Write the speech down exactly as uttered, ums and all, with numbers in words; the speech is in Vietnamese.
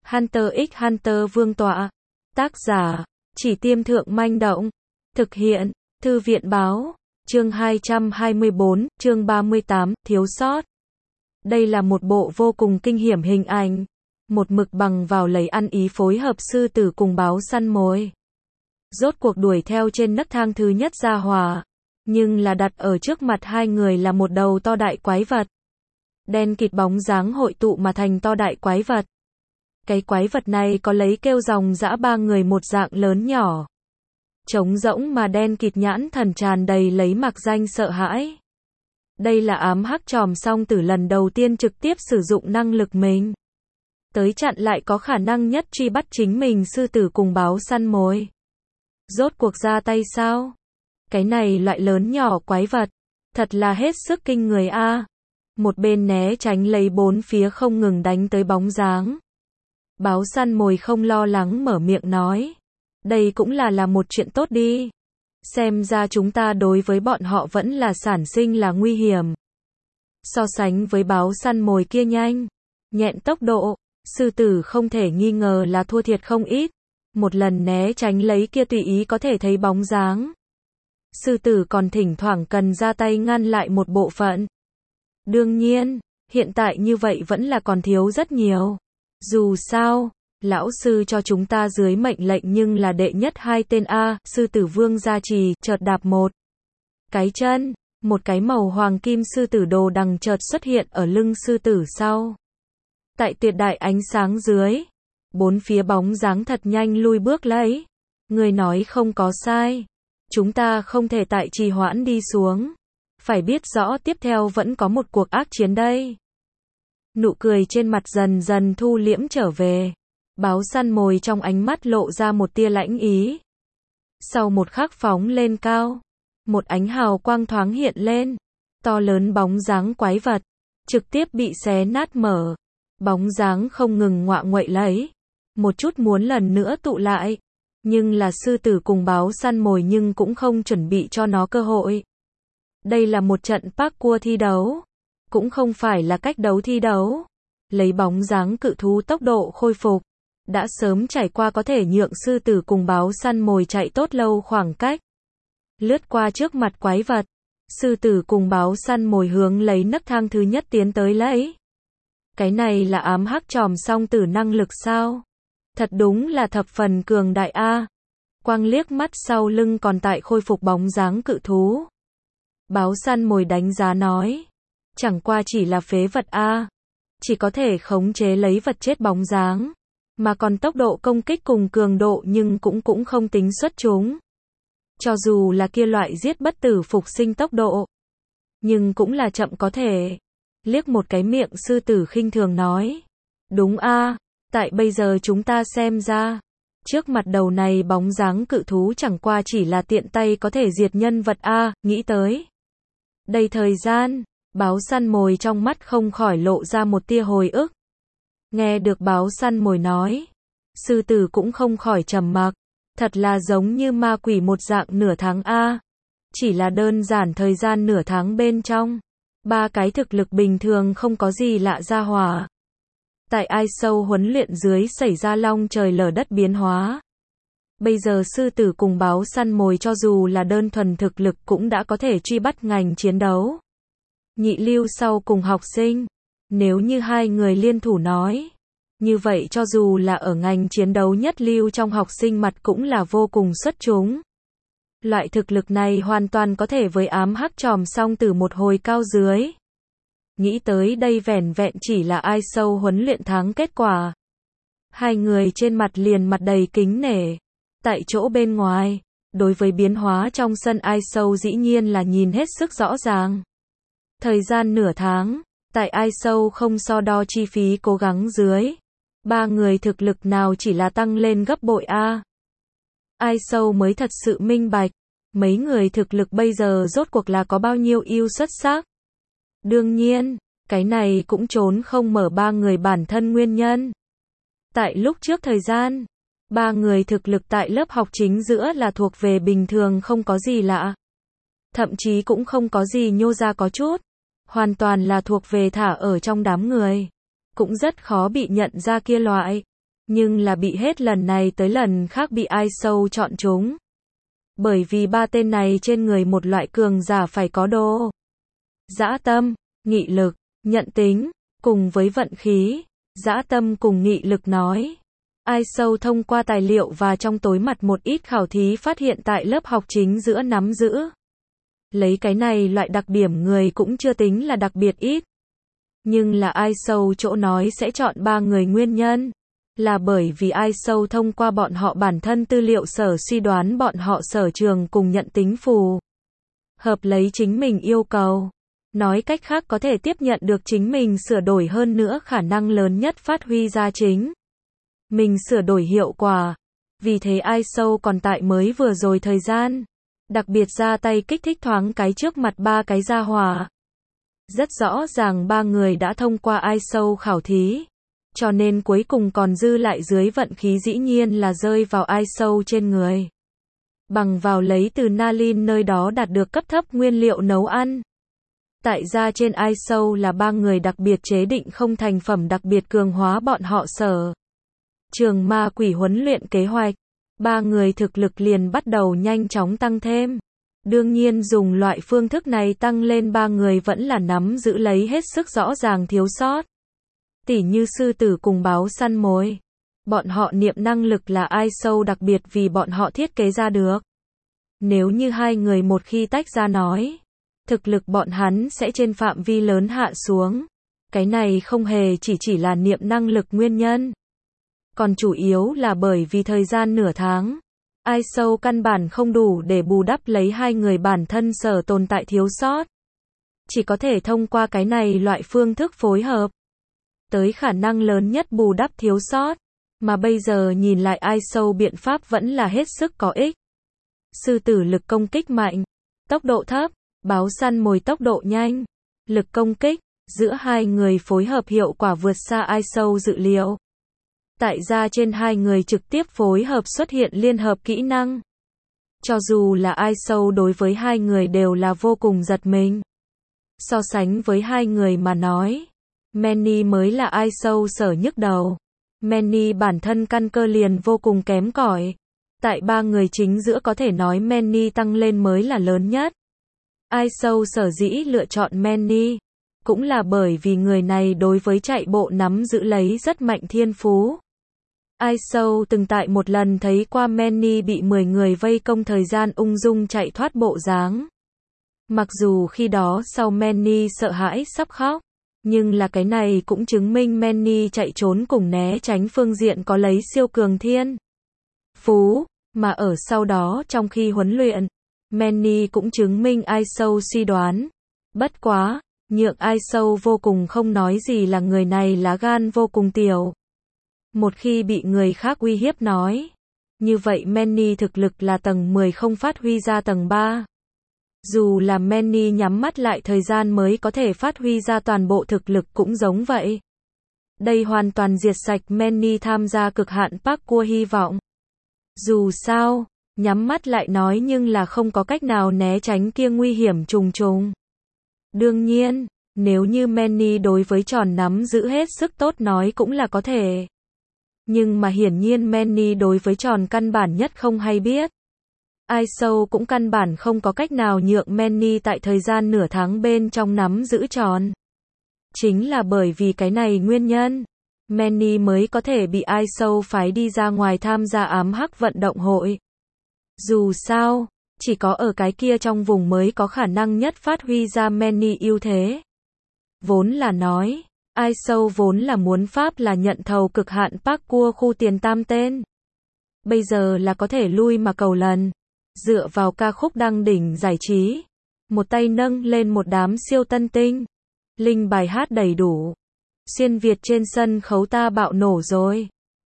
Hunter x Hunter Vương tọa. Tác giả, Chỉ Tiêm Thượng Manh Động. Thực hiện, Thư viện Báo. Chương hai trăm hai mươi bốn, chương ba mươi tám, thiếu sót. Đây là một bộ vô cùng kinh hiểm hình ảnh. Một mực bằng vào lấy ăn ý phối hợp sư tử cùng báo săn mồi. Rốt cuộc đuổi theo trên nấc thang thứ nhất ra hòa. Nhưng là đặt ở trước mặt hai người là một đầu to đại quái vật. Đen kịt bóng dáng hội tụ mà thành to đại quái vật. Cái quái vật này có lấy kêu ròng rã ba người một dạng lớn nhỏ. Trống rỗng mà đen kịt nhãn thần tràn đầy lấy mặc danh sợ hãi. Đây là ám hắc tròm song tử lần đầu tiên trực tiếp sử dụng năng lực mình. Tới chặn lại có khả năng nhất truy bắt chính mình sư tử cùng báo săn mồi. Rốt cuộc ra tay sao? Cái này loại lớn nhỏ quái vật. Thật là hết sức kinh người a. Một bên né tránh lấy bốn phía không ngừng đánh tới bóng dáng. Báo săn mồi không lo lắng mở miệng nói. Đây cũng là là một chuyện tốt đi. Xem ra chúng ta đối với bọn họ vẫn là sản sinh là nguy hiểm. So sánh với báo săn mồi kia nhanh, nhẹn tốc độ, sư tử không thể nghi ngờ là thua thiệt không ít. Một lần né tránh lấy kia tùy ý có thể thấy bóng dáng. Sư tử còn thỉnh thoảng cần ra tay ngăn lại một bộ phận. Đương nhiên, hiện tại như vậy vẫn là còn thiếu rất nhiều. Dù sao, lão sư cho chúng ta dưới mệnh lệnh nhưng là đệ nhất hai tên A, sư tử vương gia trì, chợt đạp một cái chân, một cái màu hoàng kim sư tử đồ đằng chợt xuất hiện ở lưng sư tử sau. Tại tuyệt đại ánh sáng dưới, bốn phía bóng dáng thật nhanh lui bước lấy. Người nói không có sai. Chúng ta không thể tại trì hoãn đi xuống. Phải biết rõ tiếp theo vẫn có một cuộc ác chiến đây. Nụ cười trên mặt dần dần thu liễm trở về. Báo săn mồi trong ánh mắt lộ ra một tia lãnh ý. Sau một khắc phóng lên cao, một ánh hào quang thoáng hiện lên. To lớn bóng dáng quái vật, trực tiếp bị xé nát mở. Bóng dáng không ngừng ngoạ nguậy lấy. Một chút muốn lần nữa tụ lại. Nhưng là sư tử cùng báo săn mồi nhưng cũng không chuẩn bị cho nó cơ hội. Đây là một trận parkour thi đấu. Cũng không phải là cách đấu thi đấu. Lấy bóng dáng cự thú tốc độ khôi phục. Đã sớm trải qua có thể nhượng sư tử cùng báo săn mồi chạy tốt lâu khoảng cách. Lướt qua trước mặt quái vật. Sư tử cùng báo săn mồi hướng lấy nấc thang thứ nhất tiến tới lấy. Cái này là ám hắc tròm song tử năng lực sao? Thật đúng là thập phần cường đại a. Quang liếc mắt sau lưng còn tại khôi phục bóng dáng cự thú. Báo săn mồi đánh giá nói. Chẳng qua chỉ là phế vật a. Chỉ có thể khống chế lấy vật chết bóng dáng. Mà còn tốc độ công kích cùng cường độ nhưng cũng cũng không tính xuất chúng. Cho dù là kia loại giết bất tử phục sinh tốc độ. Nhưng cũng là chậm có thể. Liếc một cái miệng sư tử khinh thường nói. Đúng a, tại bây giờ chúng ta xem ra. Trước mặt đầu này bóng dáng cự thú chẳng qua chỉ là tiện tay có thể diệt nhân vật a, nghĩ tới. Đây thời gian, báo săn mồi trong mắt không khỏi lộ ra một tia hồi ức. Nghe được báo săn mồi nói. Sư tử cũng không khỏi trầm mặc. Thật là giống như ma quỷ một dạng nửa tháng a. Chỉ là đơn giản thời gian nửa tháng bên trong. Ba cái thực lực bình thường không có gì lạ ra hỏa. Tại ai sâu huấn luyện dưới xảy ra long trời lở đất biến hóa. Bây giờ sư tử cùng báo săn mồi cho dù là đơn thuần thực lực cũng đã có thể truy bắt ngành chiến đấu. Nhị lưu sau cùng học sinh. Nếu như hai người liên thủ nói. Như vậy cho dù là ở ngành chiến đấu nhất lưu trong học sinh mặt cũng là vô cùng xuất chúng. Loại thực lực này hoàn toàn có thể với ám hắc tròm song tử một hồi cao dưới. Nghĩ tới đây vẻn vẹn chỉ là ai sâu huấn luyện tháng kết quả. Hai người trên mặt liền mặt đầy kính nể. Tại chỗ bên ngoài, đối với biến hóa trong sân ai sâu dĩ nhiên là nhìn hết sức rõ ràng. Thời gian nửa tháng, tại ai sâu không so đo chi phí cố gắng dưới. Ba người thực lực nào chỉ là tăng lên gấp bội a. Ai sâu mới thật sự minh bạch. Mấy người thực lực bây giờ rốt cuộc là có bao nhiêu ưu xuất sắc. Đương nhiên, cái này cũng trốn không mở ba người bản thân nguyên nhân. Tại lúc trước thời gian, ba người thực lực tại lớp học chính giữa là thuộc về bình thường không có gì lạ. Thậm chí cũng không có gì nhô ra có chút. Hoàn toàn là thuộc về thả ở trong đám người. Cũng rất khó bị nhận ra kia loại. Nhưng là bị hết lần này tới lần khác bị ai sâu chọn chúng. Bởi vì ba tên này trên người một loại cường giả phải có đồ dã tâm, nghị lực, nhận tính, cùng với vận khí. Dã tâm cùng nghị lực nói. Ai sâu thông qua tài liệu và trong tối mặt một ít khảo thí phát hiện tại lớp học chính giữa nắm giữ. Lấy cái này loại đặc điểm người cũng chưa tính là đặc biệt ít. Nhưng là ai sâu chỗ nói sẽ chọn ba người nguyên nhân. Là bởi vì ai sâu thông qua bọn họ bản thân tư liệu sở suy đoán bọn họ sở trường cùng nhận tính phù hợp lấy chính mình yêu cầu. Nói cách khác có thể tiếp nhận được chính mình sửa đổi hơn nữa khả năng lớn nhất phát huy ra chính mình sửa đổi hiệu quả. Vì thế ai sâu còn tại mới vừa rồi thời gian đặc biệt ra tay kích thích thoáng cái trước mặt ba cái gia hỏa. Rất rõ ràng ba người đã thông qua ai sâu khảo thí. Cho nên cuối cùng còn dư lại dưới vận khí dĩ nhiên là rơi vào ai sâu trên người. Bằng vào lấy từ Nalin nơi đó đạt được cấp thấp nguyên liệu nấu ăn. Tại ra trên ai sâu là ba người đặc biệt chế định không thành phẩm đặc biệt cường hóa bọn họ sở trường ma quỷ huấn luyện kế hoạch. Ba người thực lực liền bắt đầu nhanh chóng tăng thêm. Đương nhiên dùng loại phương thức này tăng lên ba người vẫn là nắm giữ lấy hết sức rõ ràng thiếu sót. Tỉ như sư tử cùng báo săn mồi. Bọn họ niệm năng lực là ai sâu đặc biệt vì bọn họ thiết kế ra được. Nếu như hai người một khi tách ra nói, thực lực bọn hắn sẽ trên phạm vi lớn hạ xuống. Cái này không hề chỉ chỉ là niệm năng lực nguyên nhân. Còn chủ yếu là bởi vì thời gian nửa tháng. Ai sâu căn bản không đủ để bù đắp lấy hai người bản thân sở tồn tại thiếu sót. Chỉ có thể thông qua cái này loại phương thức phối hợp. Tới khả năng lớn nhất bù đắp thiếu sót. Mà bây giờ nhìn lại ai sâu biện pháp vẫn là hết sức có ích. Sư tử lực công kích mạnh. Tốc độ thấp. Báo săn mồi tốc độ nhanh. Lực công kích. Giữa hai người phối hợp hiệu quả vượt xa ai sâu dự liệu. Tại ra trên hai người trực tiếp phối hợp xuất hiện liên hợp kỹ năng. Cho dù là ai sâu đối với hai người đều là vô cùng giật mình. So sánh với hai người mà nói, Manny mới là ai sâu sở nhức đầu. Manny bản thân căn cơ liền vô cùng kém cỏi. Tại ba người chính giữa có thể nói Manny tăng lên mới là lớn nhất. Ai sâu sở dĩ lựa chọn Manny, cũng là bởi vì người này đối với chạy bộ nắm giữ lấy rất mạnh thiên phú. Ai sâu từng tại một lần thấy qua Manny bị mười người vây công thời gian ung dung chạy thoát bộ dáng. Mặc dù khi đó sau Manny sợ hãi sắp khóc, nhưng là cái này cũng chứng minh Manny chạy trốn cùng né tránh phương diện có lấy siêu cường thiên phú, mà ở sau đó trong khi huấn luyện, Manny cũng chứng minh ai sâu suy đoán. Bất quá, nhượng ai sâu vô cùng không nói gì là người này lá gan vô cùng tiểu. Một khi bị người khác uy hiếp nói, như vậy Manny thực lực là tầng mười không phát huy ra tầng ba. Dù là Manny nhắm mắt lại thời gian mới có thể phát huy ra toàn bộ thực lực cũng giống vậy. Đây hoàn toàn diệt sạch Manny tham gia cực hạn parkour hy vọng. Dù sao, nhắm mắt lại nói nhưng là không có cách nào né tránh kia nguy hiểm trùng trùng. Đương nhiên, nếu như Manny đối với tròn nắm giữ hết sức tốt nói cũng là có thể. Nhưng mà hiển nhiên Manny đối với tròn căn bản nhất không hay biết. Ai sâu cũng căn bản không có cách nào nhượng Manny tại thời gian nửa tháng bên trong nắm giữ tròn. Chính là bởi vì cái này nguyên nhân, Manny mới có thể bị ai sâu phái đi ra ngoài tham gia ám hắc vận động hội. Dù sao, chỉ có ở cái kia trong vùng mới có khả năng nhất phát huy ra Manny ưu thế. Vốn là nói, ai sâu vốn là muốn pháp là nhận thầu cực hạn parkour khu tiền tam tên. Bây giờ là có thể lui mà cầu lần. Dựa vào ca khúc đăng đỉnh giải trí. Một tay nâng lên một đám siêu tân tinh. Linh bài hát đầy đủ. Xuyên Việt trên sân khấu ta bạo nổ rồi.